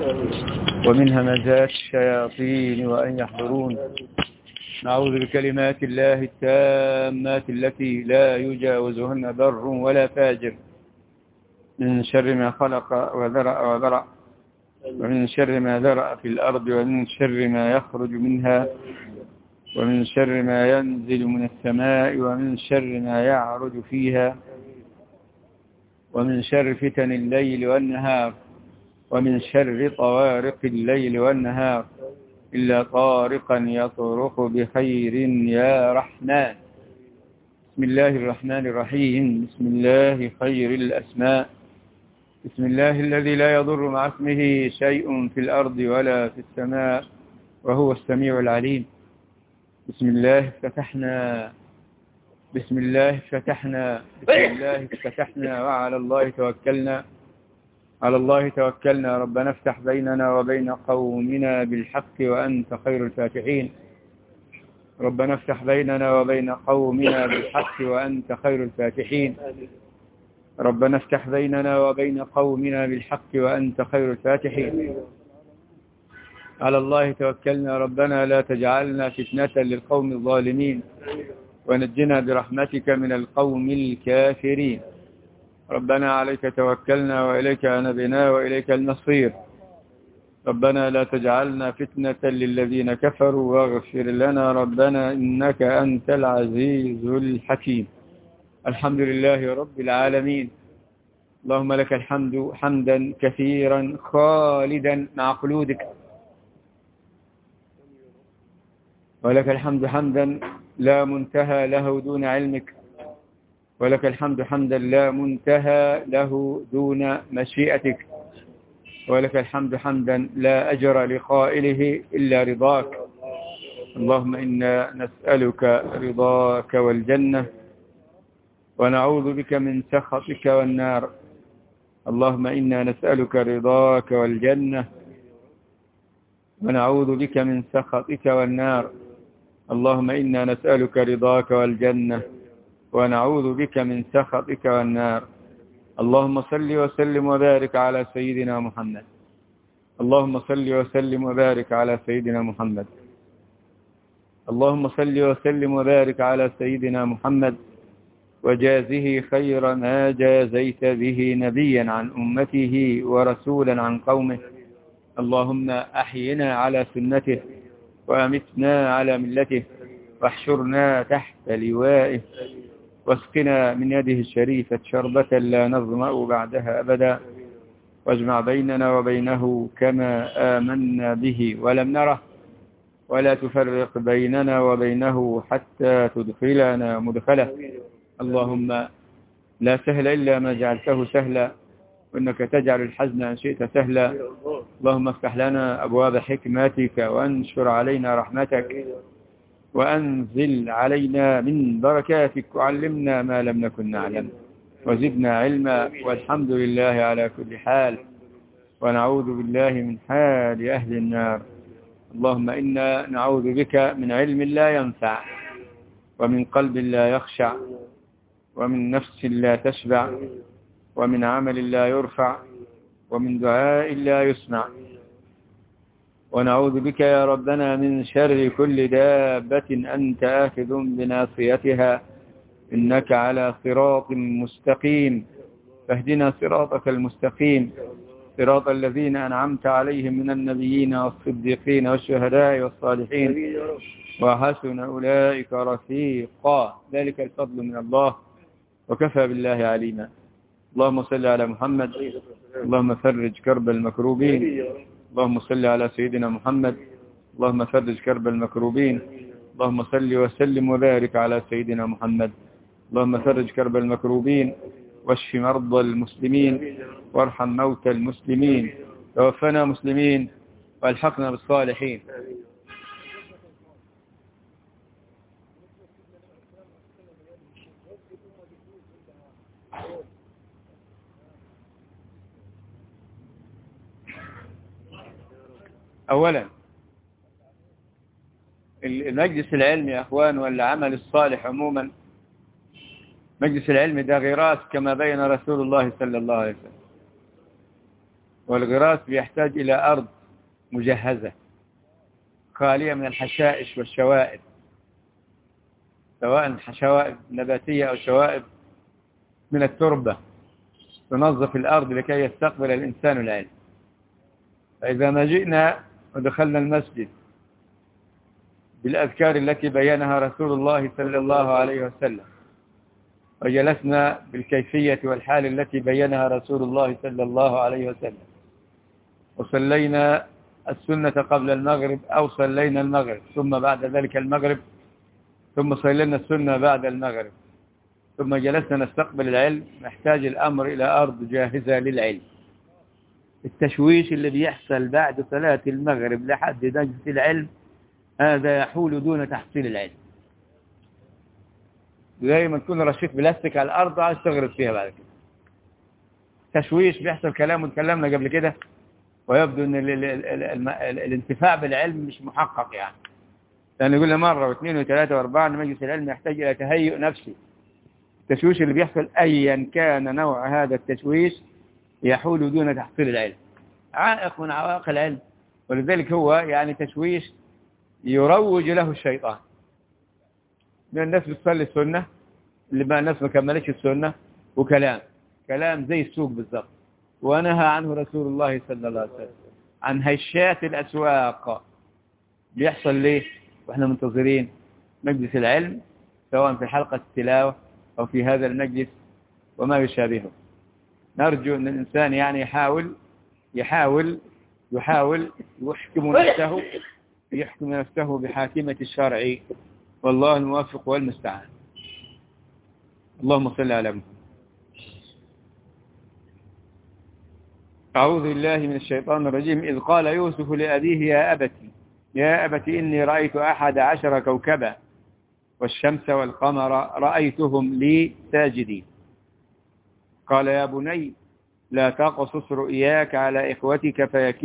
ومن همزات الشياطين وأن يحضرون. نعوذ بكلمات الله التامات التي لا يجاوزهن بر ولا فاجر من شر ما خلق وذرأ ومن شر ما ذرأ في الأرض ومن شر ما يخرج منها ومن شر ما ينزل من السماء ومن شر ما يعرج فيها ومن شر فتن الليل والنهار ومن شر طوارق الليل والنهار إلا طارقا يطرق بخير يا رحمن. بسم الله الرحمن الرحيم. بسم الله خير الأسماء. بسم الله الذي لا يضر مع اسمه شيء في الأرض ولا في السماء وهو السميع العليم. بسم الله افتتحنا بسم الله افتتحنا بسم الله افتتحنا وعلى الله توكلنا. على الله توكلنا. ربنا افتح بيننا وبين قومنا بالحق وأنت خير الفاتحين. ربنا افتح بيننا وبين قومنا بالحق وأنت خير الفاتحين. ربنا افتح بيننا وبين قومنا بالحق وأنت خير الفاتحين. على الله توكلنا. ربنا لا تجعلنا فتنة للقوم الظالمين ونجنا برحمتك من القوم الكافرين. ربنا عليك توكلنا وإليك أنبنا وإليك المصير. ربنا لا تجعلنا فتنة للذين كفروا واغفر لنا ربنا إنك أنت العزيز الحكيم. الحمد لله رب العالمين. اللهم لك الحمد حمدا كثيرا خالدا مع خلودك، ولك الحمد حمدا لا منتهى له دون علمك، ولك الحمد حمدا لا منتهى له دون مشيئتك، ولك الحمد حمدا لا أجر لقائله إلا رضاك. اللهم إنا نسألك رضاك والجنة ونعوذ بك من سخطك والنار. اللهم إنا نسألك رضاك والجنة ونعوذ بك من سخطك والنار. اللهم إنا نسألك رضاك والجنة ونعوذ بك من سخطك والنار. اللهم صل وسلم وبارك على سيدنا محمد. اللهم صل وسلم وبارك على سيدنا محمد. اللهم صل وسلم وبارك على سيدنا محمد وجازه خير ما جازيت به نبيا عن أمته ورسولا عن قومه. اللهم أحينا على سنته وأمتنا على ملته واحشرنا تحت لوائه واسقنا من يده الشريفة شربة لا نظمأ بعدها أبدا، واجمع بيننا وبينه كما آمنا به ولم نره، ولا تفرق بيننا وبينه حتى تدخلنا مدخله. اللهم لا سهل إلا ما جعلته سهلا، وإنك تجعل الحزن إن شئت سهلا. اللهم افتح لنا أبواب حكمتك وانشر علينا رحمتك وأنزل علينا من بركاتك وعلمنا ما لم نكن نعلم وزدنا علما، والحمد لله على كل حال، ونعوذ بالله من حال أهل النار. اللهم إنا نعوذ بك من علم لا ينفع ومن قلب لا يخشع ومن نفس لا تشبع ومن عمل لا يرفع ومن دعاء لا يسمع. ونعوذ بك يا ربنا من شر كل دابة أنت آخذ بناصيتها إنك على صراط مستقيم، فاهدنا صراطك المستقيم، صراط الذين أنعمت عليهم من النبيين والصديقين والشهداء والصالحين وحسن أولئك رفيقا. ذلك الفضل من الله وكفى بالله عليما. اللهم صل على محمد. اللهم فرج كرب المكروبين. اللهم صل على سيدنا محمد. اللهم فرج كرب المكروبين. اللهم صل وسلم وبارك على سيدنا محمد. اللهم فرج كرب المكروبين واشف مرضى المسلمين وارحم موتى المسلمين. توفنا مسلمين والحقنا بالصالحين. أولا المجلس العلمي يا أخوان ولا عمل الصالح عموما، مجلس العلم ده غراس كما بين رسول الله صلى الله عليه وسلم. والغراس بيحتاج إلى أرض مجهزة خالية من الحشائش والشوائب، سواء شوائب نباتية أو شوائب من التربة، تنظف الأرض لكي يستقبل الإنسان العلم. فإذا ما جئنا ودخلنا المسجد بالأذكار التي بينها رسول الله صلى الله عليه وسلم، وجلسنا بالكيفية والحال التي بينها رسول الله صلى الله عليه وسلم، وصلينا السنة قبل المغرب أو صلينا المغرب ثم بعد ذلك المغرب، ثم صلينا السنة بعد المغرب، ثم جلسنا نستقبل العلم، نحتاج الأمر إلى أرض جاهزة للعلم. التشويش اللي بيحصل بعد صلاة المغرب لحد مجلس العلم هذا يحول دون تحصيل العلم، زي ما تكون رشيق بلاستيك على الأرض عايز تغرق فيها بعد كده. تشويش بيحصل كلام وتكلمنا قبل كده، ويبدو أن الانتفاع بالعلم مش محقق يعني، لأن يقول مرة واثنين وثلاثة واربعة أن مجلس العلم يحتاج إلى تهيئ نفسي. التشويش اللي بيحصل أيا كان نوع هذا التشويش يحول دون تحصيل العلم، عائق من عوائق العلم. ولذلك هو يعني تشويش يروج له الشيطان. من الناس بتصلي السنة، اللي بقى الناس ما كملتش السنة، كلام زي السوق بالضبط. ونهى عنه رسول الله صلى الله عليه وسلم عن هشات الأسواق. بيحصل ليه وإحنا منتظرين مجلس العلم، سواء في حلقة التلاوة أو في هذا المجلس وما يشابهه. نرجو أن الإنسان يعني يحاول يحكم نفسه بحاكمة الشرع، والله الموفق والمستعان. اللهم صل على محمد. أعوذ بالله من الشيطان الرجيم. إذ قال يوسف لأبيه يا أبت إني رأيت 11 كوكبا والشمس والقمر رأيتهم لي ساجدين. قال يا بني لا تقصص رؤياك على إخوتك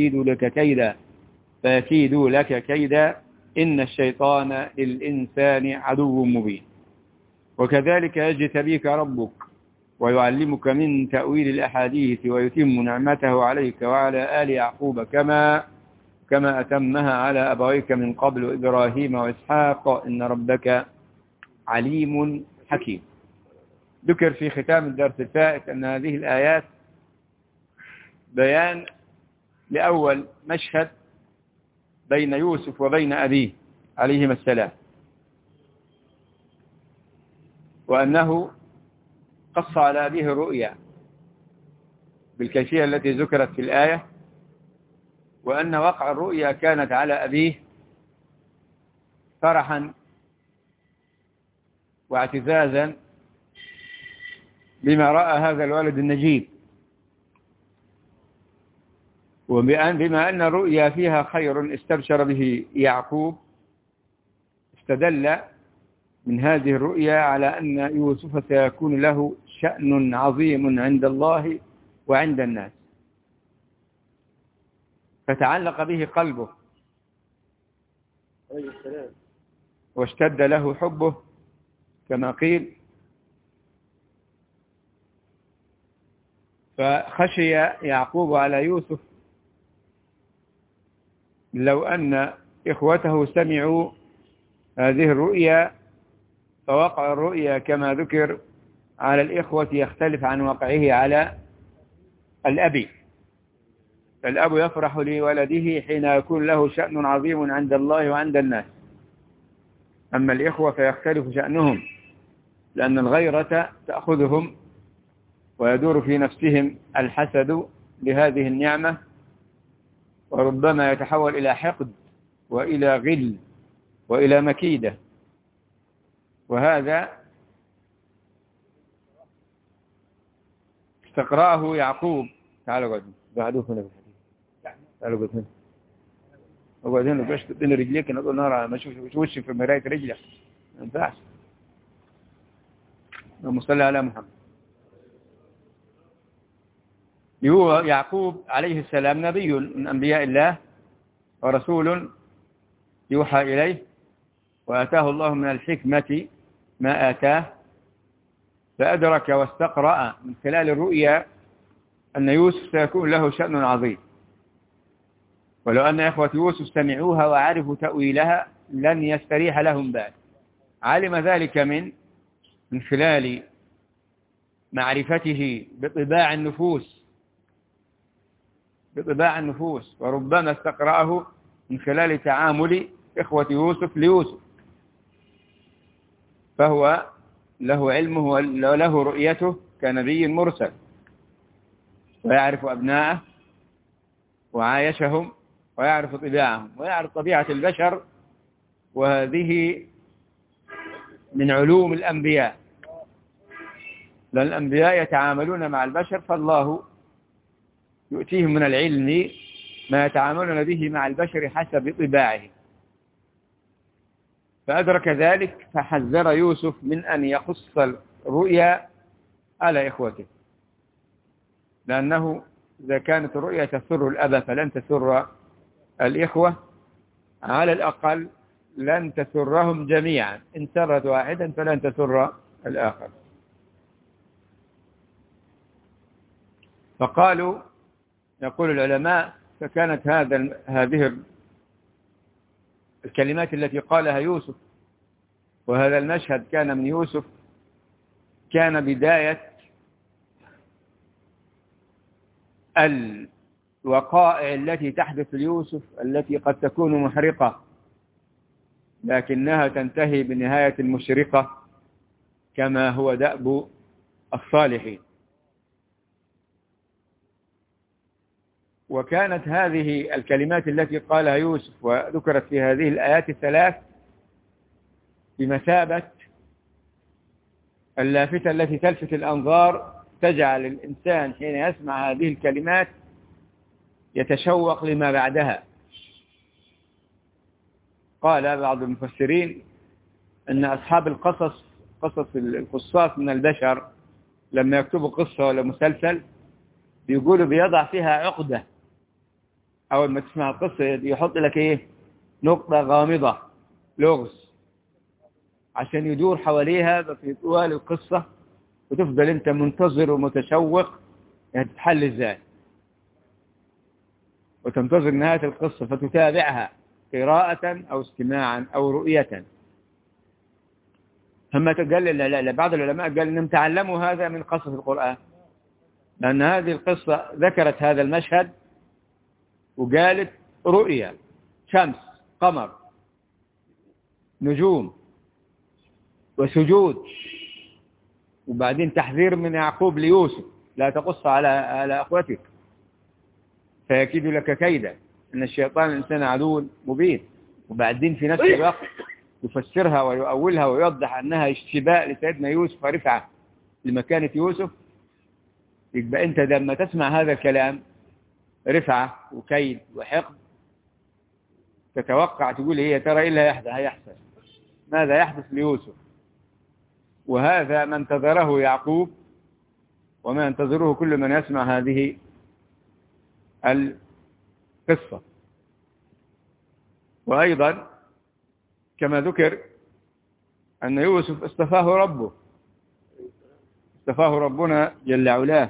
فيكيدوا لك كيدا إن الشيطان للإنسان عدو مبين. وكذلك يجتبيك ربك ويعلمك من تأويل الأحاديث ويتم نعمته عليك وعلى آل يعقوب كما أتمها على أبويك من قبل إبراهيم وإسحاق إن ربك عليم حكيم. ذكر في ختام الدرس الفائت أن هذه الآيات بيان لأول مشهد بين يوسف وبين أبيه عليهما السلام، وأنه قص على أبيه الرؤيا بالكيفية التي ذكرت في الآية، وأن وقع الرؤيا كانت على أبيه فرحا واعتزازا بما رأى هذا الولد النجيب، وبما أن الرؤيا فيها خير استبشر به يعقوب، استدل من هذه الرؤيا على أن يوسف سيكون له شأن عظيم عند الله وعند الناس، فتعلق به قلبه واشتد له حبه كما قيل، فخشي يعقوب على يوسف لو أن إخوته سمعوا هذه الرؤيا، فوقع الرؤيا كما ذكر على الإخوة يختلف عن وقعه على الأب. فالأب يفرح لولده حين يكون له شأن عظيم عند الله وعند الناس، أما الإخوة فيختلف شأنهم، لأن الغيرة تأخذهم ويدور في نفسهم الحسد لهذه النعمة، وربما يتحول إلى حقد وإلى غل وإلى مكيدة. وهذا استقرأه يعقوب. تعالوا قدم بعدوه هنا بالحديث، تعالوا قدم اقعد هنا باش تدين رجليك نقول نرى ما اشوفش وشي في مرايه رجلك، ما ينفعش. اللهم صل على محمد. هو يعقوب عليه السلام نبي من انبياء الله ورسول يوحى اليه، واتاه الله من الحكمه ما اتاه، فادرك واستقرأ من خلال الرؤيا أن يوسف سيكون له شأن عظيم، ولو أن إخوة يوسف سمعوها وعرفوا تأويلها لن يستريح لهم بال. علم ذلك من خلال معرفته بطباع النفوس، وربما استقرأه من خلال تعامل إخوة يوسف ليوسف، فهو له علمه وله رؤيته كنبي مرسل، ويعرف أبناءه وعايشهم ويعرف طباعهم ويعرف طبيعة البشر، وهذه من علوم الأنبياء، لأن الأنبياء يتعاملون مع البشر، فالله يؤتيهم من العلم ما يتعاملون به مع البشر حسب طباعه. فأدرك ذلك فحذر يوسف من أن يقص الرؤيا على إخوته، لأنه إذا كانت الرؤيا تسر الأب فلن تسر الإخوة، على الأقل لن تسرهم جميعا، إن سرت واحدا فلن تسر الآخر. فقالوا، يقول العلماء، فكانت هذه الكلمات التي قالها يوسف وهذا المشهد كان من يوسف، كان بداية الوقائع التي تحدث ليوسف، التي قد تكون محرقة لكنها تنتهي بنهاية مشرقة كما هو دأب الصالحين. وكانت هذه الكلمات التي قالها يوسف وذكرت في هذه الآيات الثلاث بمثابة اللافتة التي تلفت الأنظار، تجعل الإنسان حين يسمع هذه الكلمات يتشوق لما بعدها. قال بعض المفسرين أن أصحاب قصص القصاص من البشر لما يكتبوا قصة ولا مسلسل بيقولوا بيضع فيها عقدة، أول ما تسمع القصة يحط لك إيه؟ نقطة غامضة، لغز، عشان يدور حواليها في طوال القصة، وتفضل أنت منتظر ومتشوق تتحل إزاي، وتنتظر نهاية القصة فتتابعها قراءة أو استماعا أو رؤية. ثم قال بعض العلماء قال إنهم تعلموا هذا من قصص القرآن، لأن هذه القصة ذكرت هذا المشهد وقالت رؤية، شمس، قمر، نجوم، وسجود، وبعدين تحذير من يعقوب ليوسف لا تقص على أخوتك فيكيد لك كيدا، إن الشيطان الإنسان عدو مبين. وبعدين في نفس الوقت يفسرها ويؤولها ويوضح أنها اشتباء لسيدنا يوسف ورفعة لمكانة يوسف. يبقى أنت لما تسمع هذا الكلام رفعة وكيد وحقد تتوقع تقول هي ترى إيه اللي هيحصل، ماذا يحدث ليوسف. وهذا ما انتظره يعقوب وما ينتظره كل من يسمع هذه القصة. وأيضا كما ذكر أن يوسف اصطفاه ربنا جل علاه،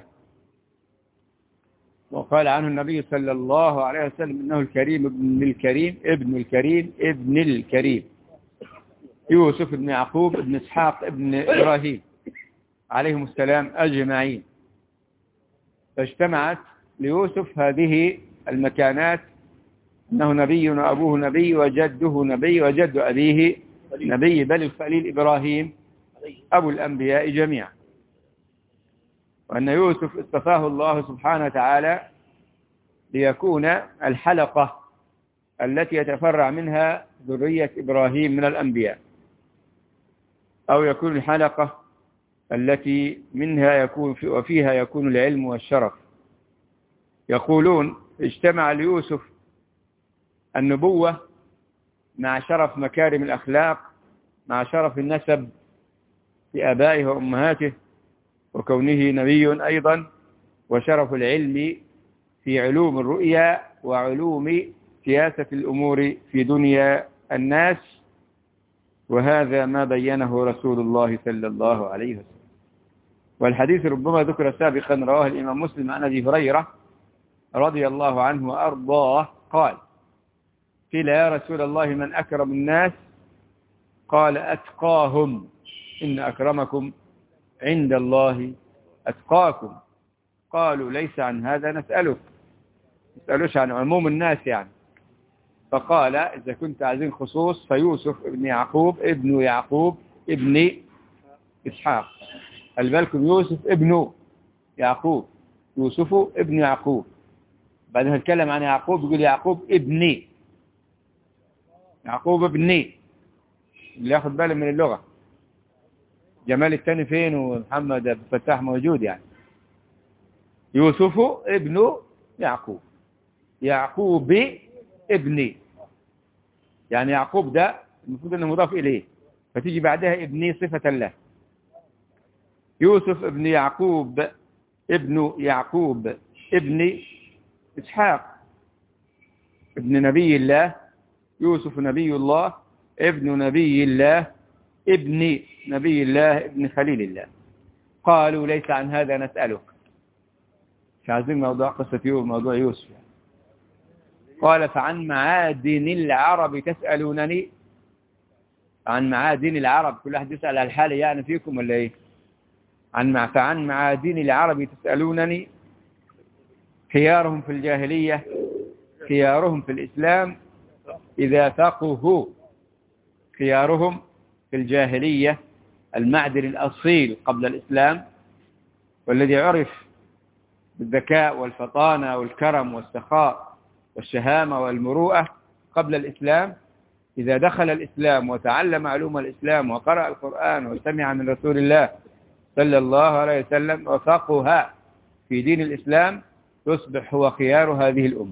وقال عنه النبي صلى الله عليه وسلم إنه الكريم ابن الكريم يوسف ابن يعقوب ابن إسحاق ابن إبراهيم عليهم السلام أجمعين. فاجتمعت ليوسف هذه المكانات، أنه نبي وأبوه نبي وجده نبي وجد أبيه نبي، بل الخليل إبراهيم أبو الأنبياء جميعا. وأن يوسف اصطفاه الله سبحانه وتعالى ليكون الحلقة التي يتفرع منها ذرية إبراهيم من الأنبياء، أو يكون الحلقة التي منها يكون وفيها يكون العلم والشرف. يقولون اجتمع ليوسف النبوة مع شرف مكارم الأخلاق، مع شرف النسب في آبائه وأمهاته وكونه نبي أيضا، وشرف العلم في علوم الرؤيا وعلوم سياسة الأمور في دنيا الناس. وهذا ما بينه رسول الله صلى الله عليه وسلم. والحديث ربما ذكر سابقا، رواه الإمام مسلم عن أبي هريرة رضي الله عنه وأرضاه قال: قيل يا رسول الله من أكرم الناس؟ قال: أتقاهم، إن أكرمكم عند الله أتقاكم. قالوا: ليس عن هذا نسألك، نسألوش عن عموم الناس يعني. فقال: إذا كنت عايزين خصوص فيوسف ابن يعقوب ابن يعقوب ابن إسحاق. خلي بالكم، يوسف ابن يعقوب، يوسف ابن يعقوب. بعدين نتكلم عن يعقوب يقول يعقوب ابني، يعقوب ابني، اللي ياخد باله من اللغة. جمال الثاني فين ومحمد أبو فتاح موجود يعني. يوسف ابن يعقوب، يعقوب ابني، يعني يعقوب ده المفروض انه مضاف اليه، فتيجي بعدها ابني صفة له. يوسف ابن يعقوب ابن يعقوب ابن إسحاق، ابن نبي الله، يوسف نبي الله ابن نبي الله ابن نبي الله ابن خليل الله. قالوا: ليس عن هذا نسألك. مش عايزين موضوع قصة موضوع يوسف. قال: فعن معادن العرب تسألونني؟ عن معادن العرب، كل واحد يسأل على الحالة يعني فيكم ولا ايه؟ فعن معادن العرب تسألونني؟ خيارهم في الجاهلية خيارهم في الإسلام إذا فقهوا. خيارهم في الجاهلية المعدن الأصيل قبل الإسلام، والذي عرف بالذكاء والفطانة والكرم والسخاء والشهامة والمروءة قبل الإسلام، إذا دخل الإسلام وتعلم علوم الإسلام وقرأ القرآن وسمع من رسول الله صلى الله عليه وسلم وفقه في دين الإسلام، يصبح هو خيار هذه الأمة.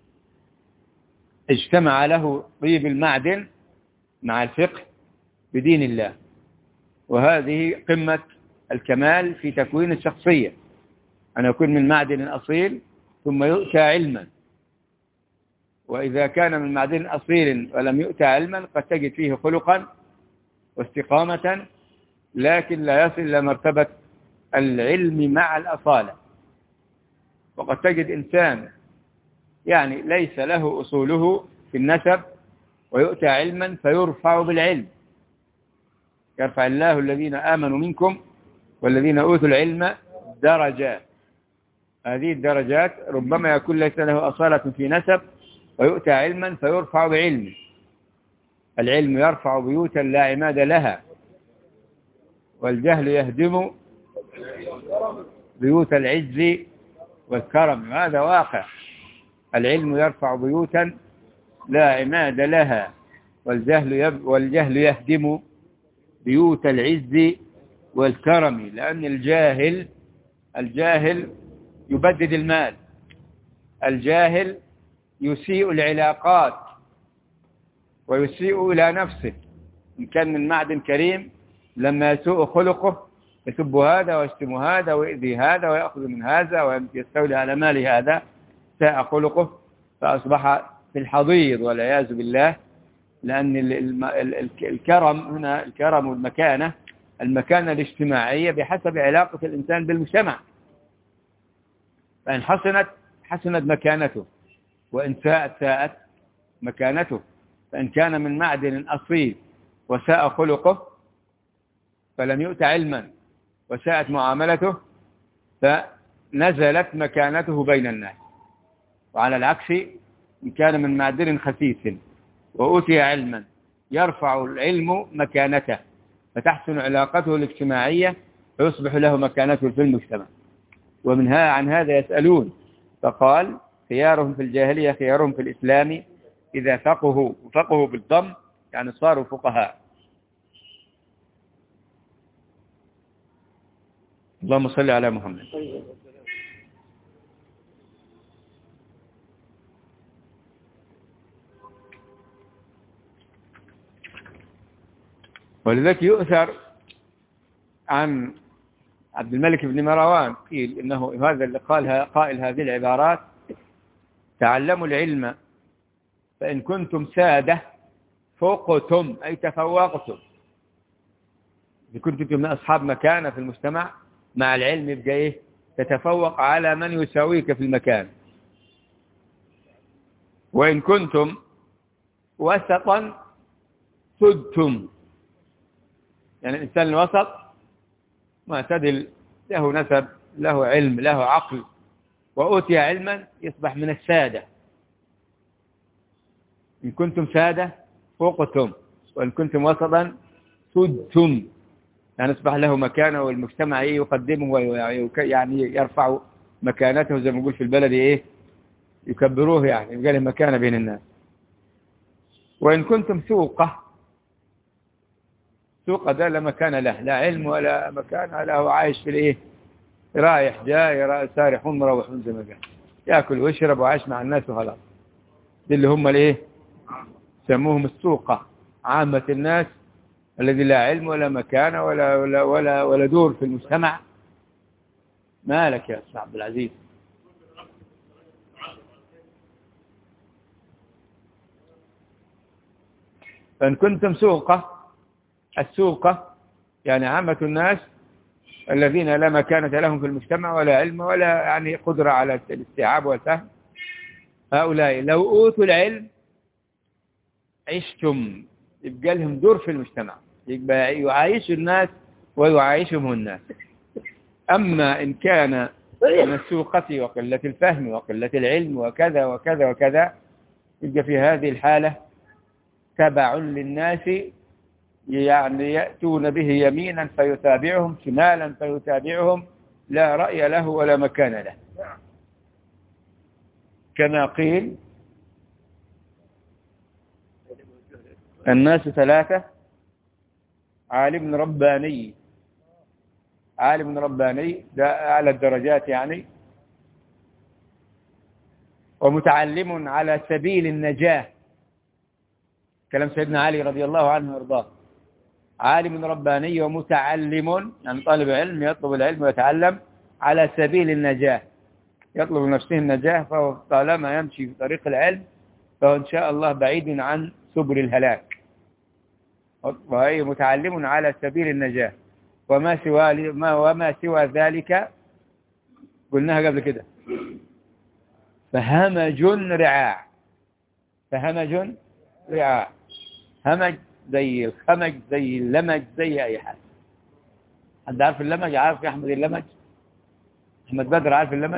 اجتمع له طيب المعدن مع الفقه بدين الله، وهذه قمة الكمال في تكوين الشخصية، أن يكون من معدن أصيل ثم يؤتى علما. وإذا كان من معدن أصيل ولم يؤتى علما قد تجد فيه خلقا واستقامة، لكن لا يصل إلى مرتبة العلم مع الأصالة. وقد تجد إنسان يعني ليس له أصوله في النسب ويؤتى علما فيرفع بالعلم. يرفع الله الذين آمنوا منكم والذين أوتوا العلم درجات. هذه الدرجات ربما يكون ليس له أصالة في نسب ويؤتى علما فيرفع بعلمه. العلم يرفع بيوتا لا عماد لها، والجهل يهدم بيوت العز والكرم. هذا واقع. العلم يرفع بيوتا لا عماد لها، والجهل يهدم بيوت العز والكرم. لأن الجاهل يبدد المال، الجاهل يسيء العلاقات ويسيء إلى نفسه. إن كان من معدن كريم لما يسوء خلقه يسب هذا ويشتم هذا ويؤذي هذا ويأخذ من هذا ويستولي على مال هذا، ساء خلقه فأصبح في الحضيض والعياذ بالله. لأن الكرم هنا، الكرم والمكانة، المكانة الاجتماعية بحسب علاقة الإنسان بالمجتمع. فإن حسنت مكانته، وإن ساءت مكانته. فإن كان من معدن أصيل وساء خلقه فلم يؤت علما وساءت معاملته فنزلت مكانته بين الناس. وعلى العكس، إن كان من معدن خسيس وأوتي علما يرفع العلم مكانته فتحسن علاقته الاجتماعية فيصبح له مكانته في المجتمع. عن هذا يسألون. فقال: خيارهم في الجاهلية خيارهم في الإسلام إذا فقهوا بالضم، يعني صاروا فقهاء. اللهم صل على محمد. ولذلك يؤثر عن عبد الملك بن مروان قيل إنه هذا اللي قائل هذه العبارات: تعلموا العلم فإن كنتم سادة فوقتم، أي تفوقتم. إذا كنتم من أصحاب مكانة في المجتمع مع العلم يبقى إيه؟ تتفوق على من يساويك في المكان. وإن كنتم وسطا سدتم، يعني الإنسان الوسط معتدل، له نسب، له علم، له عقل، وأوتي علما، يصبح من السادة. إن كنتم سادة فوقتم، وإن كنتم وسطا سدتم، يعني يصبح له مكانه، والمجتمع يقدمه يعني يرفع مكانته، زي ما نقول في البلد إيه، يكبروه، يعني يبقى له مكانه بين الناس. وإن كنتم سوقة، سوقة ده لا مكان له، لا علم ولا مكان له، عايش في الإيه، رايح جاي، سارحون مروحون، زي ما قال، يأكل ويشرب وعايش مع الناس وخلاص. دي اللي هم الإيه، سموهم السوقة، عامة الناس الذي لا علم ولا مكان ولا دور في المجتمع. مالك يا أستاذ عبد العزيز؟ فإن كنتم سوقة، السوقة يعني عامة الناس الذين لا مكانة لهم في المجتمع ولا علم ولا يعني قدرة على الاستيعاب والفهم، هؤلاء لو أوتوا العلم عشتم، يبقى لهم دور في المجتمع، يبقى يعايش الناس ويعايشهم الناس. أما إن كان من السوقة وقلة الفهم وقلة العلم وكذا وكذا وكذا، يبقى في هذه الحالة تبع للناس، يعني يأتون به يمينا فيتابعهم، شمالا فيتابعهم، لا رأي له ولا مكان له. كما قيل الناس ثلاثة: عالم رباني، عالم رباني ده أعلى الدرجات يعني، ومتعلم على سبيل النجاة، كلام سيدنا علي رضي الله عنه وارضاه. عالم رباني ومتعلم، يعني طالب علم يطلب العلم ويتعلم على سبيل النجاة، يطلب نفسه النجاة، فهو طالما يمشي في طريق العلم فهو إن شاء الله بعيد عن سبل الهلاك، وهي متعلم على سبيل النجاة. وما سوى ذلك قلناها قبل كده، فهمج رعاع، فهمج رعاع، همج زي الخمج زي اللمج زي أي حاجة. حد عارف اللمج؟ عارف يا أحمد اللمج؟ أحمد بدر عارف اللمج؟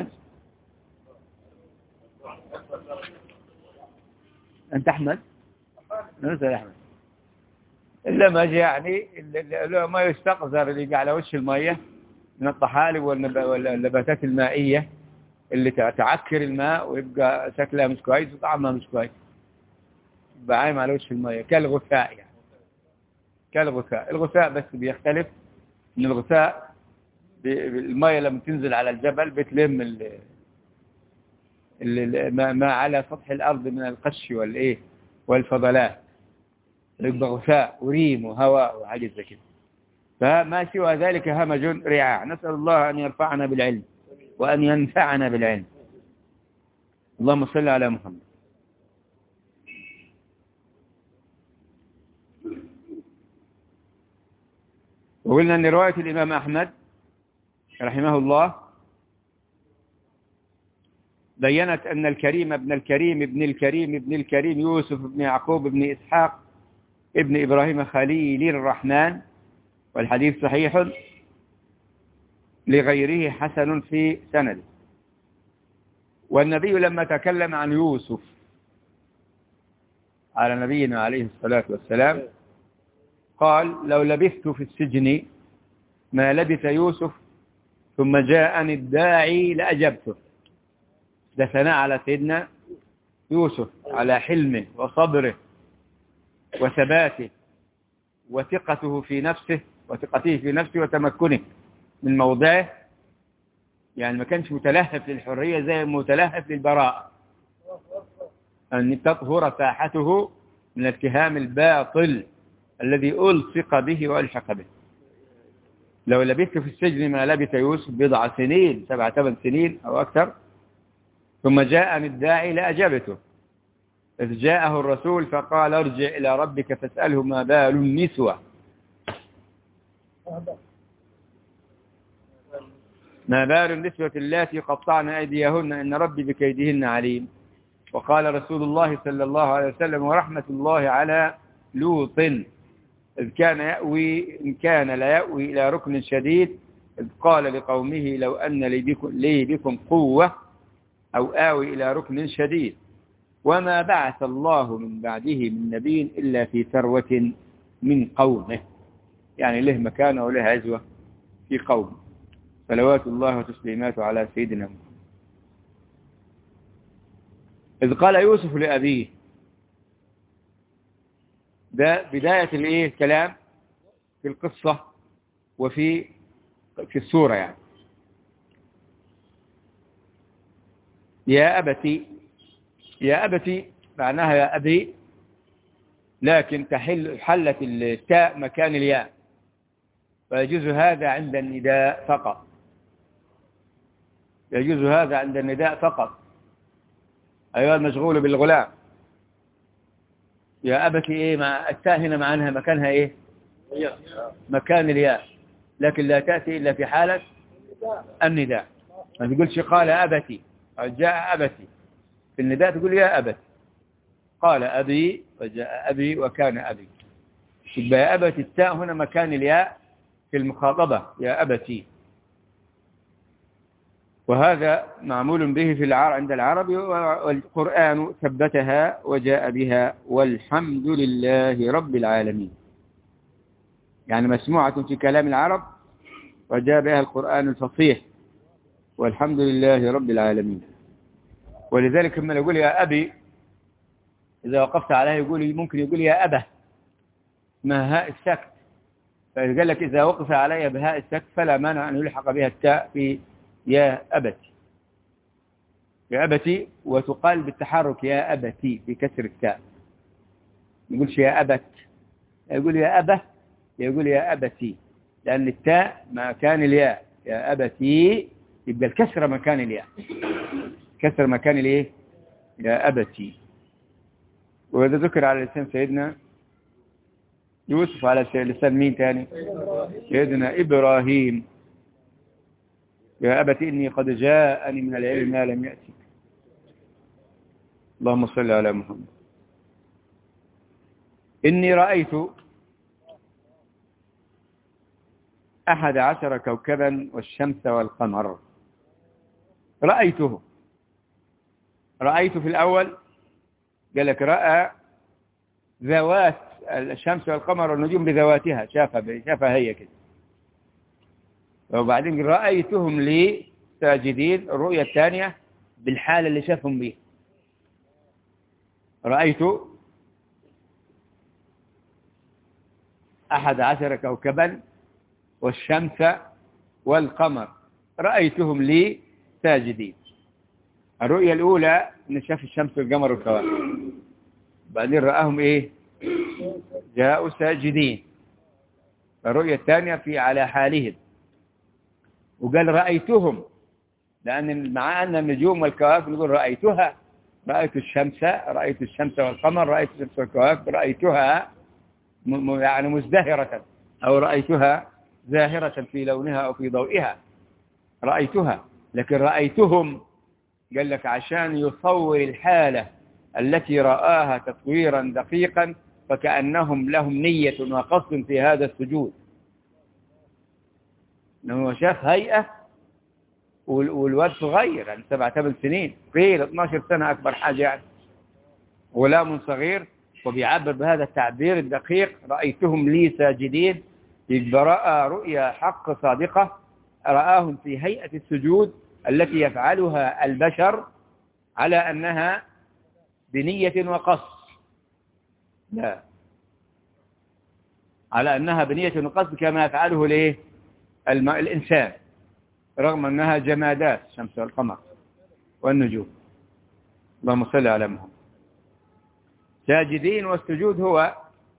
أنت أحمد؟ نسأل أحمد. اللمج يعني ما يستقذر، اللي على وش المية من الطحالب والنباتات المائية اللي تعكر الماء ويبقى شكلها مش كويس وطعمها مش كويس، يبقى عايم على وش المية كالغثاء، يعني كالغثاء. الغثاء بس بيختلف ان الغثاء المية لما تنزل على الجبل بتلم ما على سطح الأرض من القش والإيه والفضلات، يبقى غثاء وريم وهواء وحاجة زي كده. فما سوى ذلك همج رعاع. نسأل الله أن يرفعنا بالعلم وأن ينفعنا بالعلم. اللهم صل على محمد. وقلنا أن رواية الإمام أحمد رحمه الله بيّنت أن الكريم ابن الكريم ابن الكريم ابن الكريم يوسف ابن يعقوب ابن إسحاق ابن إبراهيم خليل الرحمن، والحديث صحيح لغيره حسن في سنده. والنبي لما تكلم عن يوسف على نبينا عليه الصلاة والسلام قال: لو لبثت في السجن ما لبث يوسف ثم جاءني الداعي لأجبته. ده ثناء على سيدنا يوسف، على حلمه وصبره وثباته وثقته في نفسه وتمكنه من موضعه، يعني ما كانش متلهف للحرية زي متلهف للبراءة، أن تطهر ساحته من اتهام الباطل الذي ألصق به وألحق به. لو لبثت في السجن ما لبث يوسف 7 سنين 7-8 سنين أو أكثر، ثم جاءني الداعي لأجبته. إذ جاءه الرسول فقال: ارجع إلى ربك فاسأله ما بال النسوة. ما بال النسوة اللاتي قطعن أيديهن إن ربي بكيدهن عليم. وقال رسول الله صلى الله عليه وسلم ورحمة الله على لوط إن كان لا يأوي إلى ركن شديد إذ قال لقومه لو أن لي بكم قوة أو آوي إلى ركن شديد. وما بعث الله من بعده من نبي إلا في ثروة من قومه، يعني له مكانه وله عزوة في قومه. صلوات الله وتسليماته على سيدنا محمد. إذ قال يوسف لأبيه، ده بداية الكلام في القصة وفي السورة يعني. يا أبتي، يا أبتي معناها يا أبي، لكن حلت التاء مكان الياء، فيجوز هذا عند النداء فقط، يجوز هذا عند النداء فقط. أيها المشغول بالغلام، يا أبتي مع التاء هنا معناها مكانها مكان الياء، لكن لا تأتي إلا في حالة النداء. ما تقولش قال أبتي أو جاء أبتي، في النداء تقول يا أبتي. قال أبي وجاء أبي وكان أبي، يبقى يا أبتي التاء هنا مكان الياء في المخاطبة، يا أبتي. وهذا معمول به في عند العرب، والقرآن ثبتها وجاء بها، والحمد لله رب العالمين، يعني مسموعة في كلام العرب وجاء بها القرآن الفصيح، والحمد لله رب العالمين. ولذلك لما يقول يا أبي إذا وقفت عليه ممكن يقول يا أبه، ما هاء السكت، فقال لك إذا وقف علي بهاء السكت فلا مانع أن يلحق بها التاء في يا أبتي، يا أبتي، وتقال بالتحرك يا أبتي بكسر التاء. ما يقولش يا أبت، يقول يا أبه، يقول يا أبتي، لأن التاء مكان الياء، يا أبتي يبقى الكسر مكان الياء، كسر مكان يا أبتي. وهذا ذكر على لسان سيدنا يوسف، على لسان مين تاني؟ سيدنا إبراهيم، يا أبت إني قد جاءني من العلم ما لم يأتك. اللهم صل على محمد. إني رأيت 11 كوكبا والشمس والقمر. رأيته، رأيت في الأول قال لك رأى ذوات الشمس والقمر والنجوم بذواتها، شافها هي كده. وبعدين رأيتهم لي ساجدين، الرؤية الثانية بالحالة اللي شافهم بيها. رأيت 11 كوكبا والشمس والقمر رأيتهم لي ساجدين. الرؤية الأولى إن شاف الشمس والقمر والكواكب، بعدين رآهم جاءوا ساجدين. الرؤية الثانية في على حالهم، وقال رأيتهم، لأن مع أن النجوم والكواكب نقول رأيتها، رأيت الشمس والقمر، رأيت الشمس والكواكب، رأيتها يعني مزدهرة، أو رأيتها زاهرة في لونها أو في ضوئها، رأيتها. لكن رأيتهم قال لك عشان يصور الحالة التي رآها تصويرا دقيقا، فكأنهم لهم نية وقصد في هذا السجود. إنه شاف هيئة والواد صغير، يعني 7-8 سنين، قيل 12 سنة أكبر حاجة، يعني غلام صغير، وبيعبر بهذا التعبير الدقيق رأيتهم لي ساجدين. يبقى رأى رؤيا حق صادقة، رآهم في هيئة السجود التي يفعلها البشر على أنها بنية وقصد، لا، على أنها بنية وقصد كما يفعله الإنسان، رغم أنها جمادات، الشمس والقمر والنجوم. اللهم صل على محمد. ساجدين، والسجود هو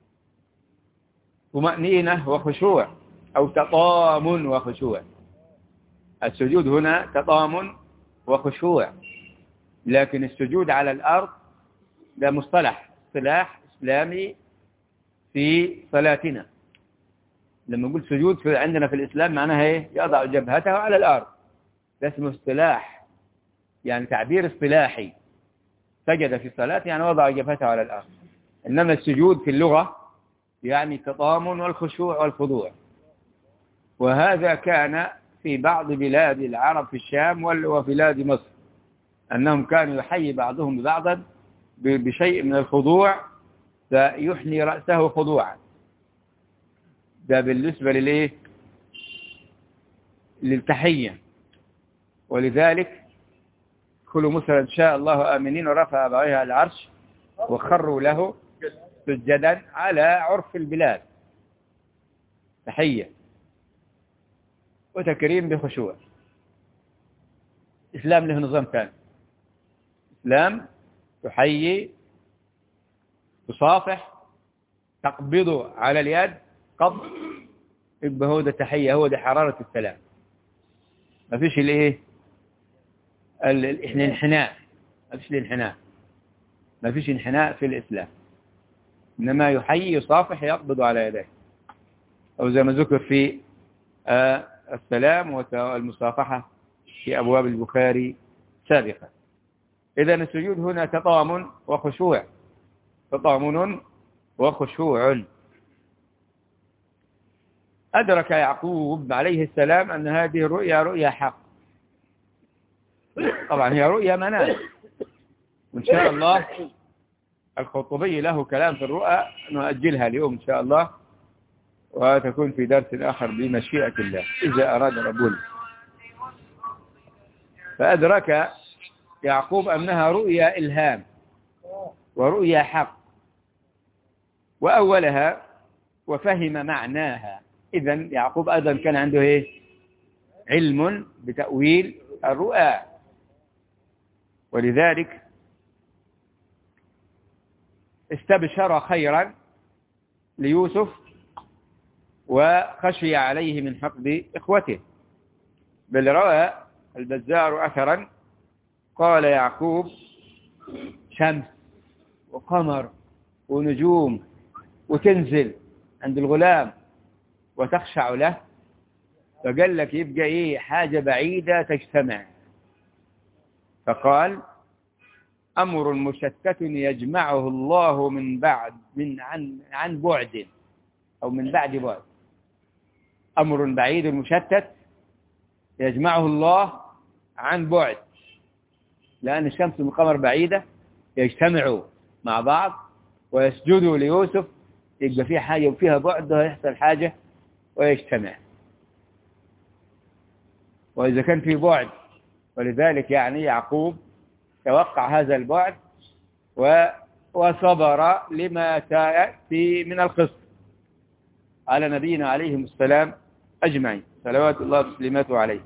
طمأنينة وخشوع، أو تطامن وخشوع. السجود هنا تطامن وخشوع، لكن السجود على الأرض ده اصطلاح إسلامي في صلاتنا. لما نقول سجود عندنا في الإسلام معناها يضع جبهته على الأرض، ده اسمه اصطلاح، يعني تعبير اصطلاحي. سجد في الصلاة يعني وضع جبهته على الأرض. إنما السجود في اللغة يعني التضامن والخشوع والخضوع. وهذا كان في بعض بلاد العرب في الشام وبلاد مصر، أنهم كانوا يحيي بعضهم بعضا بشيء من الخضوع، فيحني رأسه خضوعا. ده بالنسبة للتحية. ولذلك كل مسلم إن شاء الله آمنين ورفع أبويه على العرش وخروا له سجدا على عرف البلاد، تحية وتكريم بخشوع. إسلام له نظام ثاني. إسلام تحيي، تصافح، تقبضه على اليد قبض، يبقى هو ده تحية، هو ده حرارة السلام. ما فيش الانحناء، ما فيش انحناء في الإسلام. إنما يحيي، يصافح، يقبض على يديه، أو زي ما ذكر في السلام والمصافحة في أبواب البخاري سابقا. إذن السجود هنا تضامن وخشوع، تضامن وخشوع. أدرك يعقوب عليه السلام أن هذه الرؤيا رؤيا حق. طبعا هي رؤيا منام، وإن شاء الله الخطبي له كلام في الرؤى نؤجلها اليوم إن شاء الله، وتكون في درس آخر بمشيئة الله إذا أراد ربنا. فأدرك يعقوب أنها رؤيا إلهام ورؤيا حق، وأولها وفهم معناها. إذن يعقوب أيضا كان عنده علم بتأويل الرؤى، ولذلك استبشر خيرا ليوسف وخشي عليه من حقد إخوته. بل روى البزار أثرا قال يعقوب: شمس وقمر ونجوم وتنزل عند الغلام وتخشع له، فقال لك يبقى حاجة بعيدة تجتمع. فقال: أمر مشتت يجمعه الله عن بعد، أو من بعد بعد. أمر بعيد مشتت يجمعه الله عن بعد، لأن الشمس والقمر بعيدة، يجتمعوا مع بعض ويسجدوا ليوسف، يبقى فيه حاجة وفيها بعد، ويحصل حاجة ويجتمع. وإذا كان في بعد، ولذلك يعني يعقوب توقع هذا البعد وصبر لما سيأتي من القصة على نبينا عليهم السلام أجمعين، صلوات الله وسلامته عليه.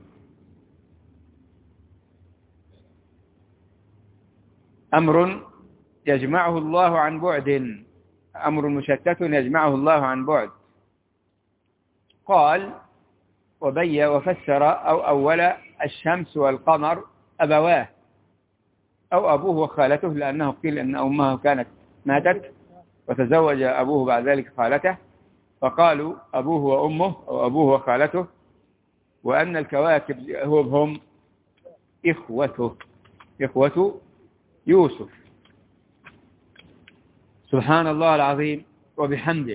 أمر يجمعه الله عن بعد، أمر مشتت يجمعه الله عن بعد. قال وبين وفسر أو أول الشمس والقمر أبواه، أو أبوه وخالته، لأنه قيل أن أمه كانت ماتت وتزوج أبوه بعد ذلك خالته، فقالوا أبوه وأمه أو أبوه وخالته، وأن الكواكب هم إخوة يوسف. سبحان الله العظيم وبحمده.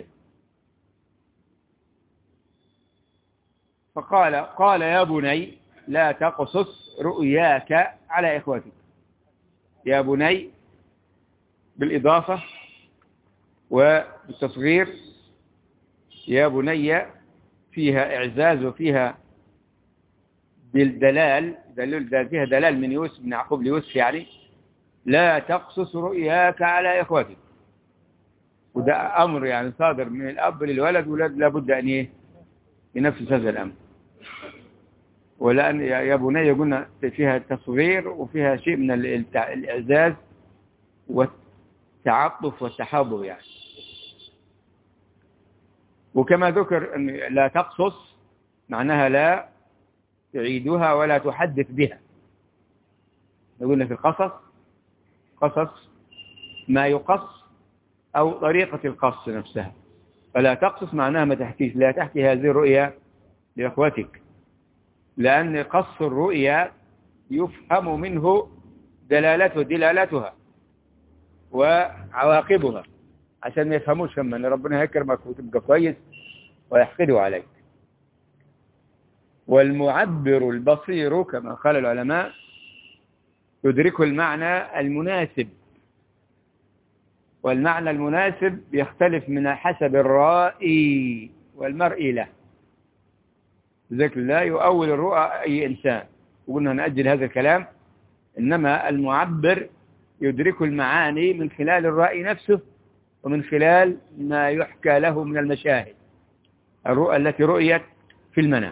قال يا بني لا تقصص رؤياك على إخوتك. يا بني بالإضافة وبالتصغير، يا بني فيها إعزاز وفيها بالدلال، فيها دلال من يوسف بن يعقوب ليوسف، يعني لا تقصص رؤياك على إخوتك. وده أمر يعني صادر من الأب للولد، ولد لابد أن ينفذ هذا الأمر. ولأن يا بني قلنا فيها التصغير وفيها شيء من الإعزاز والتعطف والتحابب يعني. وكما ذكر أن لا تقصص معناها لا تعيدها ولا تحدث بها. قلنا في القصص قصص ما يقص أو طريقة القص نفسها، فلا تقصص معناها ما تحكيش، لا تحكي هذه الرؤيا لإخوتك. لأن قص الرؤيا يفهم منه دلالتها وعواقبها، عشان ما يفهموش هم أن ربنا يكرمك وتبقى كويس ويحقدوا عليك. والمعبر البصير كما قال العلماء يدرك المعنى المناسب، والمعنى المناسب يختلف من حسب الرائي والمرئي له. لذلك لا يؤول الرؤى أي إنسان، وقلنا نأجل هذا الكلام. إنما المعبر يدرك المعاني من خلال الرائي نفسه ومن خلال ما يحكى له من المشاهد، الرؤى التي رؤيت في المنام،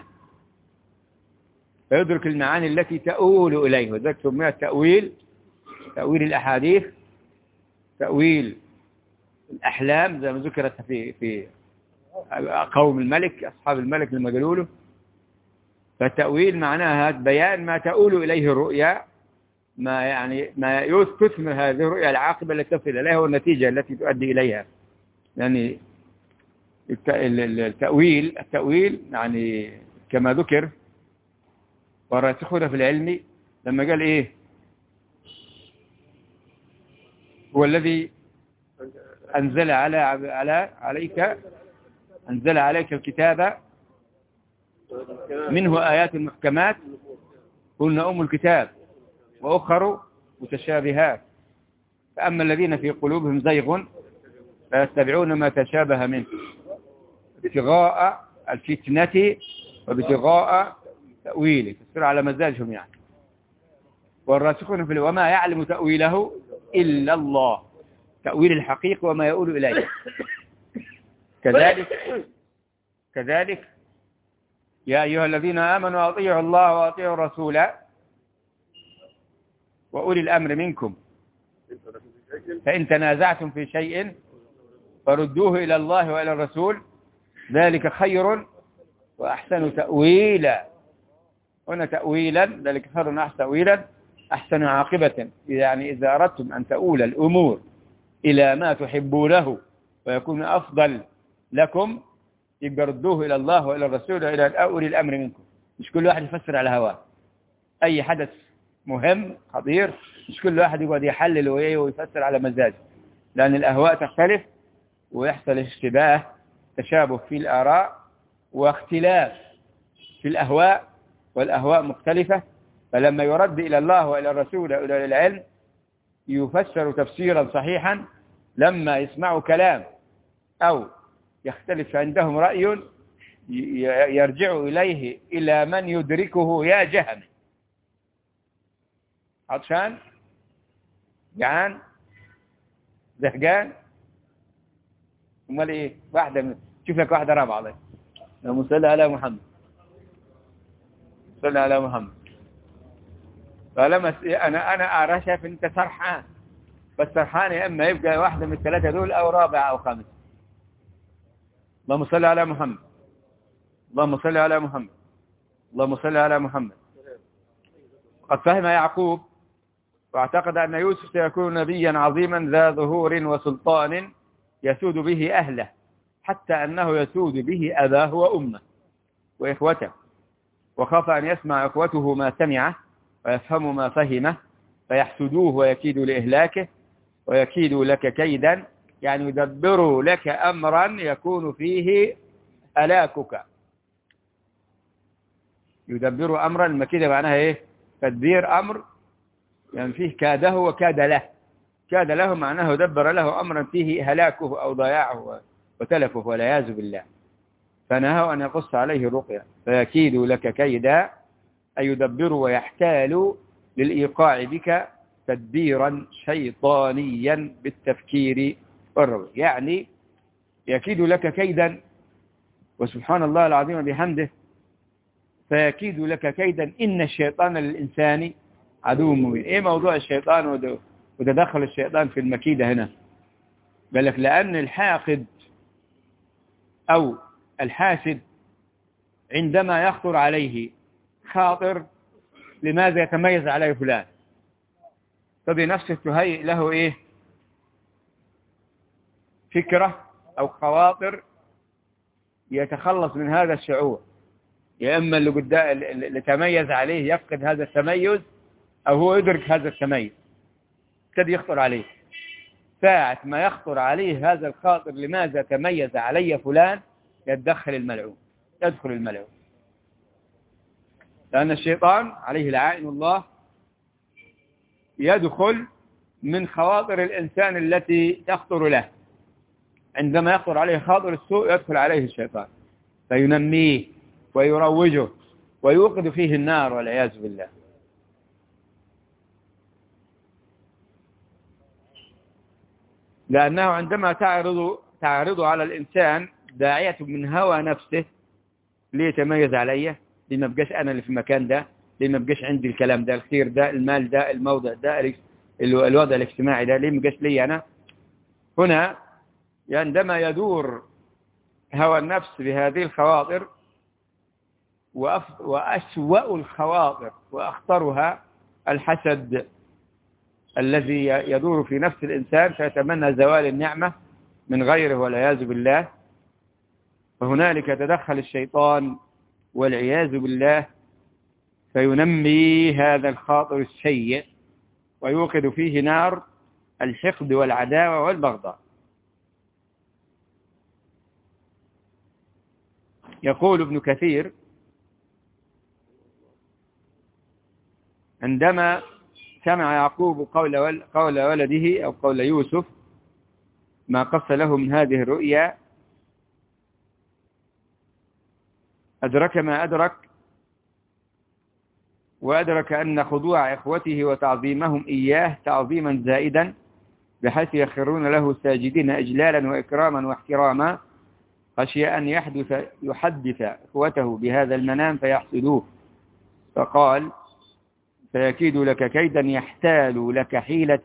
فيدرك المعاني التي تؤول إليه. وذلك سمي تأويل الأحاديث، تأويل الأحلام زي ما ذكرت في قوم الملك، أصحاب الملك لما قالوا له. فالتأويل معناها بيان ما تؤول إليه الرؤيا، ما يستثمر هذه الرؤيا العاقبة التي تصل إليها والنتيجة التي تؤدي إليها. يعني التأويل يعني كما ذكر والراسخون في العلم لما قال إيه؟ هو الذي أنزل عليك الكتاب منه آيات محكمات هن أم الكتاب وأخر متشابهات، فأما الذين في قلوبهم زيغ فيتبعون ما تشابه منه ابتغاء الفتنة وابتغاء تأويله، تصير على مزاجهم يعني. والراسخون في وما يعلم تأويله إلا الله، تأويل الحقيقة وما يؤول إليه. كذلك يا أيها الذين آمنوا أطيعوا الله وأطيعوا الرسول وأولي الأمر منكم فإن تنازعتم في شيء فردوه إلى الله وإلى الرسول ذلك خير وأحسن تأويلا. هنا تأويلا ذلك خير وأحسن تأويلا، أحسن عاقبة. يعني إذا أردتم أن تؤول الأمور إلى ما تحبونه ويكون أفضل لكم يبقى ردوه إلى الله وإلى الرسول وإلى أولي الأمر منكم. مش كل واحد يفسر على هواه. أي حدث مهم خطير مش كل واحد يقعد يحلل ويفسر على مزاجه، لأن الأهواء تختلف ويحصل اشتباه، تشابه في الآراء واختلاف في الأهواء، والأهواء مختلفة. فلما يرد إلى الله وإلى الرسول وإلى العلم يفسر تفسيرا صحيحا. لما يسمعوا كلام أو يختلف عندهم رأي يرجع إليه إلى من يدركه يا جهم. عطشان، جعان، زهقان، امال ايه؟ شوف لك واحده رابعه عليك. اللهم صل على محمد، صل على محمد. فلما انا ارى شايف انت سرحان، بس سرحان يا اما يبقى واحده من الثلاثه دول او رابعه او خامسه. اللهم صل على محمد، اللهم صل على محمد، اللهم صل على محمد. قد فهم يعقوب واعتقد أن يوسف سيكون نبيا عظيما ذا ظهور وسلطان يسود به أهله، حتى أنه يسود به أباه وأمه وإخوته، وخاف أن يسمع إخوته ما سمعه ويفهم ما فهمه فيحسدوه ويكيدوا لإهلاكه ويكيدوا لك كيدا، يعني يدبروا لك أمرا يكون فيه هلاكك. يدبروا أمرا، المكيدة معناها إيه؟ تدبير أمر يعني فيه كاده وكاد له. كاد له معناه دبر له أمرا فيه هلاكه أو ضياعه وتلفه والعياذ بالله. فنهوا أن يقص عليه الرقية فيكيدوا لك كيدا، أي يدبروا ويحتالوا للإيقاع بك تدبيرا شيطانيا بالتفكير والروي. يعني يكيد لك كيدا، وسبحان الله العظيم بحمده، فيكيد لك كيدا إن الشيطان للإنسان عدو مبين. إيه موضوع الشيطان وتدخل الشيطان في المكيدة هنا؟ قال لك لأن الحاقد أو الحاسد عندما يخطر عليه خاطر لماذا يتميز عليه فلان، فبنفسه تهيئ له إيه؟ فكرة أو خواطر يتخلص من هذا الشعور، يا إما اللي قدام اللي تميز عليه يفقد هذا التميز، أو هو يدرك هذا التميز ابتدي يخطر عليه. ساعة ما يخطر عليه هذا الخاطر لماذا تميز علي فلان، يدخل الملعون، يدخل الملعون. لأن الشيطان عليه لعائن الله يدخل من خواطر الإنسان التي تخطر له. عندما يخطر عليه خاطر السوء يدخل عليه الشيطان فينميه ويروجه ويوقد فيه النار والعياذ بالله. لأنه عندما تعرض على الإنسان داعية من هوى نفسه ليتميز عليه، لما بقاش أنا اللي في المكان ده، لما بقاش عندي الكلام ده، الخير ده، المال ده، الموضع ده، الوضع الاجتماعي ده، ليه مبقاش لي أنا. هنا عندما يدور هوى النفس بهذه الخواطر، وأسوأ الخواطر وأخطرها الحسد الذي يدور في نفس الإنسان فيتمنى زوال النعمة من غيره والعياذ بالله. فهنالك يتدخل الشيطان والعياذ بالله فينمي هذا الخاطر السيء ويوقد فيه نار الحقد والعداوة والبغضاء. يقول ابن كثير: عندما سمع يعقوب قول ولده أو قول يوسف ما قص له من هذه الرؤيا، أدرك ما أدرك، وأدرك أن خضوع إخوته وتعظيمهم إياه تعظيما زائدا بحيث يخرون له ساجدين إجلالا وإكراما واحتراما، خشي أن يحدث إخوته بهذا المنام فيحسدوه، فقال: فيكيد لك كيدا يحتال لك حيلة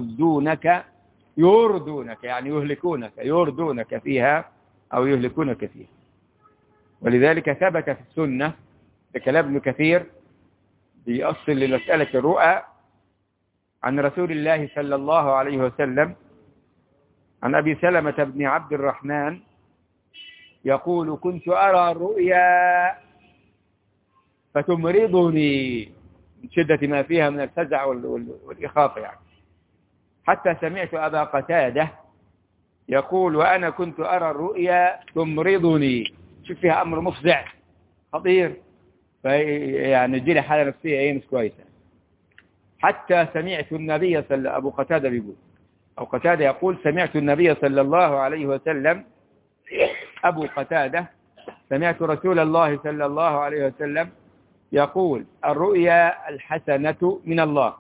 يردونك يعني يردونك فيها أو يهلكونك فيها. ولذلك ثبت في السنة بكلام ابن كثير بيأصل لمسألة الرؤى عن رسول الله صلى الله عليه وسلم عن أبي سلمة بن عبد الرحمن يقول: كنت أرى الرؤيا فتمرضني من شدة ما فيها من الفزع والإخافة يعني، حتى سمعت أبا قتادة يقول: وأنا كنت أرى الرؤيا تمرضني. شوف فيها أمر مفزع خطير، يعني جيلي حالة نفسية مش كويسة. حتى سمعت النبي أبو قتادة بيقول، أو قتادة يقول: سمعت النبي صلى الله عليه وسلم، أبو قتادة سمعت رسول الله صلى الله عليه وسلم يقول: الرؤيا الحسنة من الله،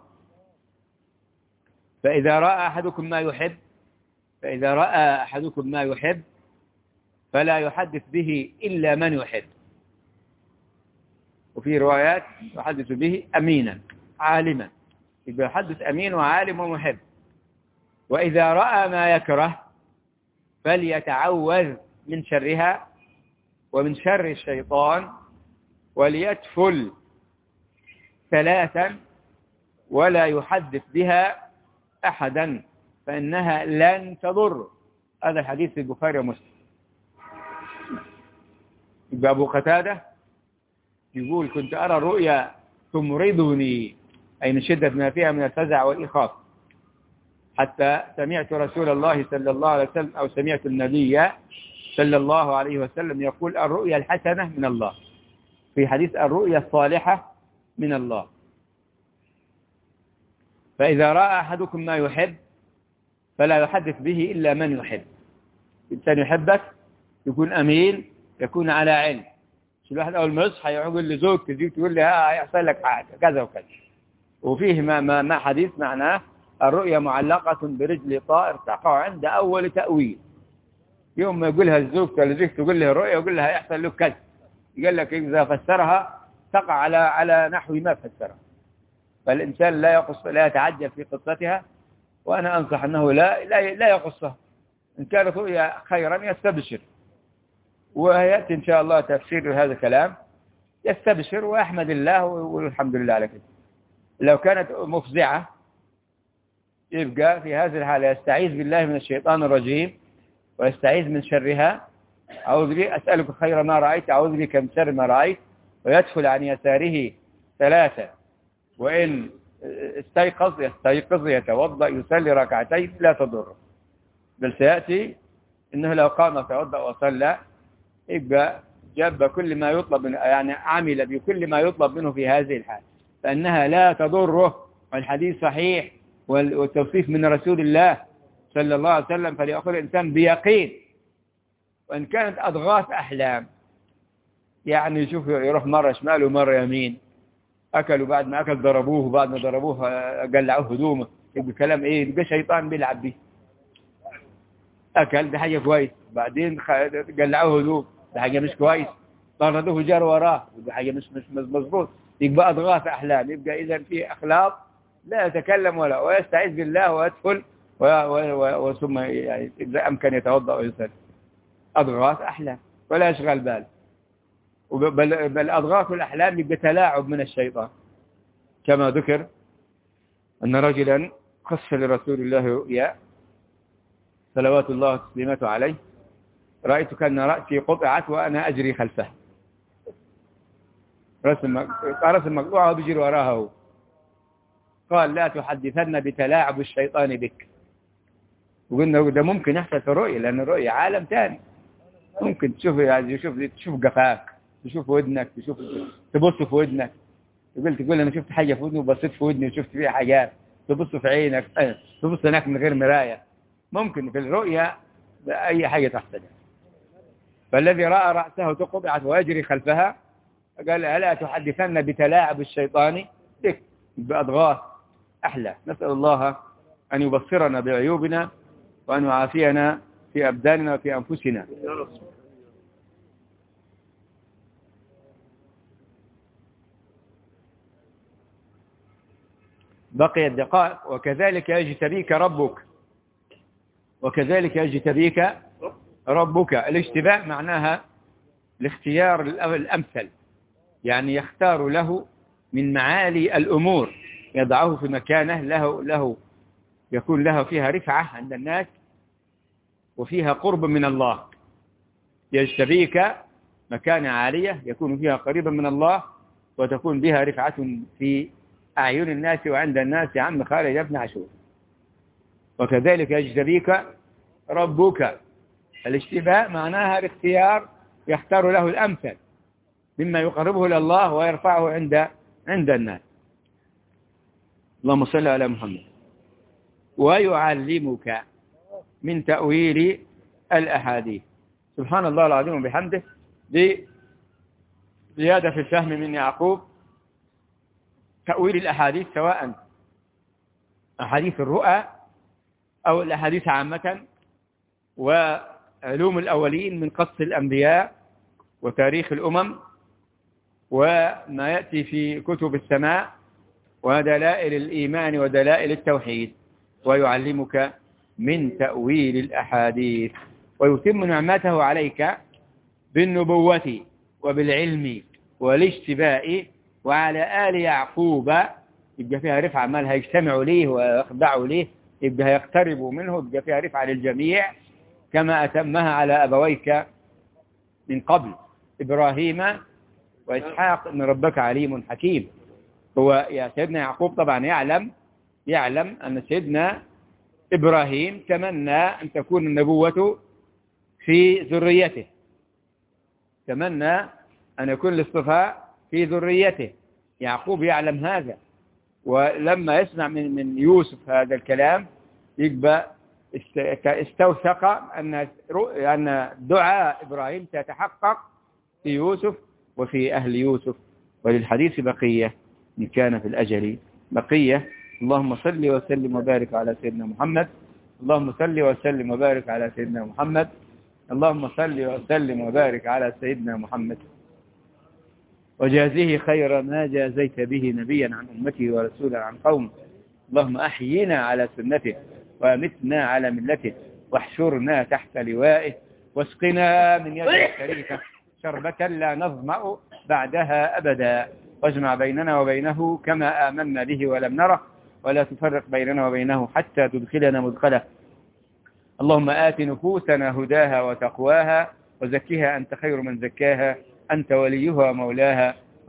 فإذا رأى أحدكم ما يحب فلا يحدث به إلا من يحب. وفي روايات يحدث به أمينا عالما، يبقى يحدث أمين وعالم ومحب. وإذا رأى ما يكره فليتعوذ من شرها ومن شر الشيطان، وليتفل 3 ولا يحدث بها أحدا فإنها لن تضر. هذا الحديث في البخاري ومسلم. يبقى أبو قتادة يقول: كنت أرى الرؤيا تمرضني، أي من شدة ما فيها من الفزع والإخاف، حتى سمعت رسول الله صلى الله عليه وسلم أو سمعت النبي صلى الله عليه وسلم يقول: الرؤيا الحسنة من الله، في حديث الرؤيا الصالحة من الله. فإذا رأى أحدكم ما يحب فلا يحدث به إلا من يحب. الإنسان يحبك يكون أمين، يكون على علم. مش الواحد أول ما يصحى يقول لزوجته تقول لي هيحصل لك حاجة كذا وكذا. وفيه ما حديث معناه: الرؤيا معلقة برجل طائر تقع عند أول تأويل. يوم ما يقولها الزوج ولا زوجته تقول له الرؤيا يقول لها هيحصل له كذا، يقول لك إذا فسرها تقع على نحو ما فسرها. فالإنسان لا يتعجل في قصتها، وأنا أنصح أنه لا يقصها. إن كانت رؤيا خيرا يستبشر، ويأتي إن شاء الله تفسير هذا الكلام، يستبشر ويحمد الله والحمد لله على كده. لو كانت مفزعة يبقى في هذه الحالة يستعيذ بالله من الشيطان الرجيم ويستعيذ من شرها. أعوذ بك، أسألك خير ما رأيت، أعوذ بك من شر ما رأيت، ويدخل عن يساره 3 وإن يستيقظ يتوضأ يصلي ركعتين لا تضره. بل سيأتي إنه لو قام توضأ وصلى يبقى جاب كل ما يطلب منه، يعني عمل بكل ما يطلب منه في هذه الحال، فإنها لا تضره، والحديث صحيح والتوصيف من رسول الله صلى الله عليه وسلم، فليأخذ الإنسان بيقين. وإن كانت أضغاث أحلام، يعني يشوف يروح مرة شمال ومرة يمين، أكلوا بعد ما أكل ضربوه، وبعد ما ضربوه قلعوه هدومه، يبقى كلام إيه؟ يبقى شيطان بيلعب به. أكل ده حاجة كويس، بعدين قلعوه هدوم ده حاجة مش كويس، طردوه جار وراه يبقى حاجة مش مظبوط، يبقى أضغاث أحلام. يبقى إذا في أخلاق لا يتكلم ويستعيذ بالله ويدخل وثم يعني إذا أمكن يتوضأ ويصلي. أضغاث أحلام ولا يشغل بال. بل أضغاث الأحلام يبقى تلاعب من الشيطان، كما ذكر أن رجلا قص لرسول الله رؤيا صلوات الله وتسليماته عليه: رأيت كأن رأسي قطعت وأنا أجري خلفه. رأس مقطوعة وبيجري وراها هو. قال: لا تحدثن بتلاعب الشيطان بك. وقلنا ده ممكن يحصل في الرؤيا، لأن الرؤيا عالم ثاني، ممكن تشوف قفاك، تشوف ودنك، تبص في ودنك، تقول أنا شفت حاجة في ودني وبصيت في ودني وشفت فيها حاجات، تبص في عينك، تبص هناك من غير مراية. ممكن في الرؤيا أي حاجة تحصل. فالذي رأى رأسه تقطعت ويجري خلفها قال: ألا تحدثن بتلاعب الشيطان بك، بأضغاث أحلى. نسأل الله أن يبصرنا بعيوبنا وأن يعافينا في أبداننا وفي أنفسنا. بقي الدقائق. وكذلك يجتبيك ربك، وكذلك يجتبيك ربك. الاجتباء معناها الاختيار الأمثل، يعني يختار له من معالي الأمور، يضعه في مكانه له يكون له فيها رفعة عند الناس وفيها قرب من الله. يجتبيك مكانة عالية يكون فيها قريبا من الله وتكون بها رفعة في أعين الناس وعند الناس. يا عم خالد يا ابن عاشور. وكذلك يجتبيك ربك. الاجتباء معناها الاختيار، يختار له الأمثل مما يقربه إلى الله ويرفعه عند الناس. اللهم صل على محمد. ويعلمك من تأويل الأحاديث. سبحان الله العظيم وبحمده. دي زيادة في الفهم من يعقوب. تأويل الأحاديث سواء أحاديث الرؤى أو الأحاديث عامة، وعلوم الأولين من قصص الأنبياء وتاريخ الأمم وما يأتي في كتب السماء ودلائل الإيمان ودلائل التوحيد. ويعلمك من تأويل الأحاديث ويتم نعمته عليك بالنبوة وبالعلم والاجتباء. وعلى آل يعقوب يبقى فيها رفعة، مالها يجتمعوا ليه ويخضعوا ليه، يبقى يقتربوا منه، يبقى فيها رفعة للجميع كما أتمها على أبويك من قبل إبراهيم وإسحاق إن ربك عليم حكيم. هو يا سيدنا يعقوب طبعا يعلم أن سيدنا إبراهيم تمنى أن تكون النبوة في ذريته، تمنى أن يكون الاصطفاء في ذريته. يعقوب يعلم هذا، ولما يسمع من يوسف هذا الكلام يبقى استوثق أن دعاء إبراهيم سيتحقق في يوسف وفي أهل يوسف. وللحديث بقية إن كان في الأجل بقية. اللهم صل وسلم وبارك على سيدنا محمد. اللهم صل وسلم وبارك على سيدنا محمد. اللهم صل وسلم وبارك على سيدنا محمد. وجازيه خير ما جازيت به نبيا عن أمته ورسولا عن قومه. اللهم أحينا على سنته وأمتنا على ملته واحشرنا تحت لوائه واسقنا من يده الشريفة شربة لا نظمأ بعدها أبدا. واجمع بيننا وبينه كما آمنا به ولم نره، ولا تفرق بيننا وبينه حتى تدخلنا مدخله. اللهم آت نفوسنا هداها وتقواها وزكها أنت خير من زكاها، أنت وليها ومولاها.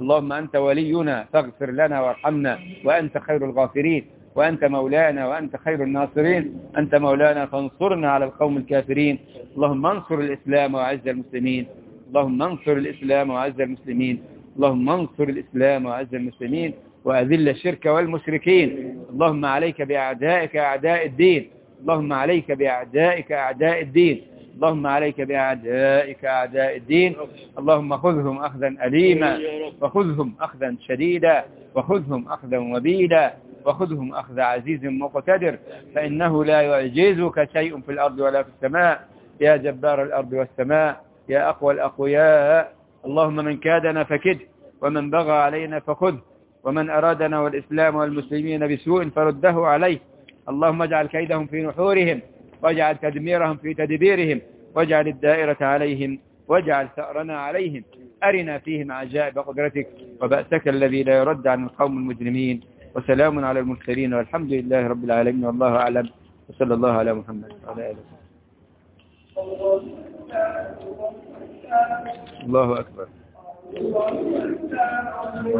اللهم أنت ولينا فاغفر لنا وارحمنا، وأنت خير الغافرين، وأنت مولانا وأنت خير الناصرين. أنت مولانا فانصرنا على القوم الكافرين. اللهم انصر الإسلام وأعز المسلمين. اللهم انصر الإسلام وأعز المسلمين. اللهم انصر الإسلام وأعز المسلمين، وأذل الشرك والمشركين. اللهم عليك بأعدائك أعداء الدين. اللهم عليك بأعدائك أعداء الدين. اللهم عليك بأعدائك أعداء الدين. اللهم خذهم أخذا أليما، وخذهم أخذا شديدا، وخذهم أخذا وبيلا، وخذهم أخذ عزيز مقتدر، فإنه لا يعجزك شيء في الأرض ولا في السماء، يا جبار الأرض والسماء، يا أقوى الأقوياء. اللهم من كادنا فكده، ومن بغى علينا فخذه، ومن أرادنا والإسلام والمسلمين بسوء فرده عليه. اللهم اجعل كيدهم في نحورهم، واجعل تدميرهم في تدبيرهم، واجعل الدائرة عليهم، واجعل ثأرنا عليهم. أرنا فيهم عجائب قدرتك وبأسك الذي لا يرد عن القوم المجرمين. وسلام على المرسلين والحمد لله رب العالمين، والله أعلم، وصلى الله على محمد وعلى آله وسلم. الله أكبر.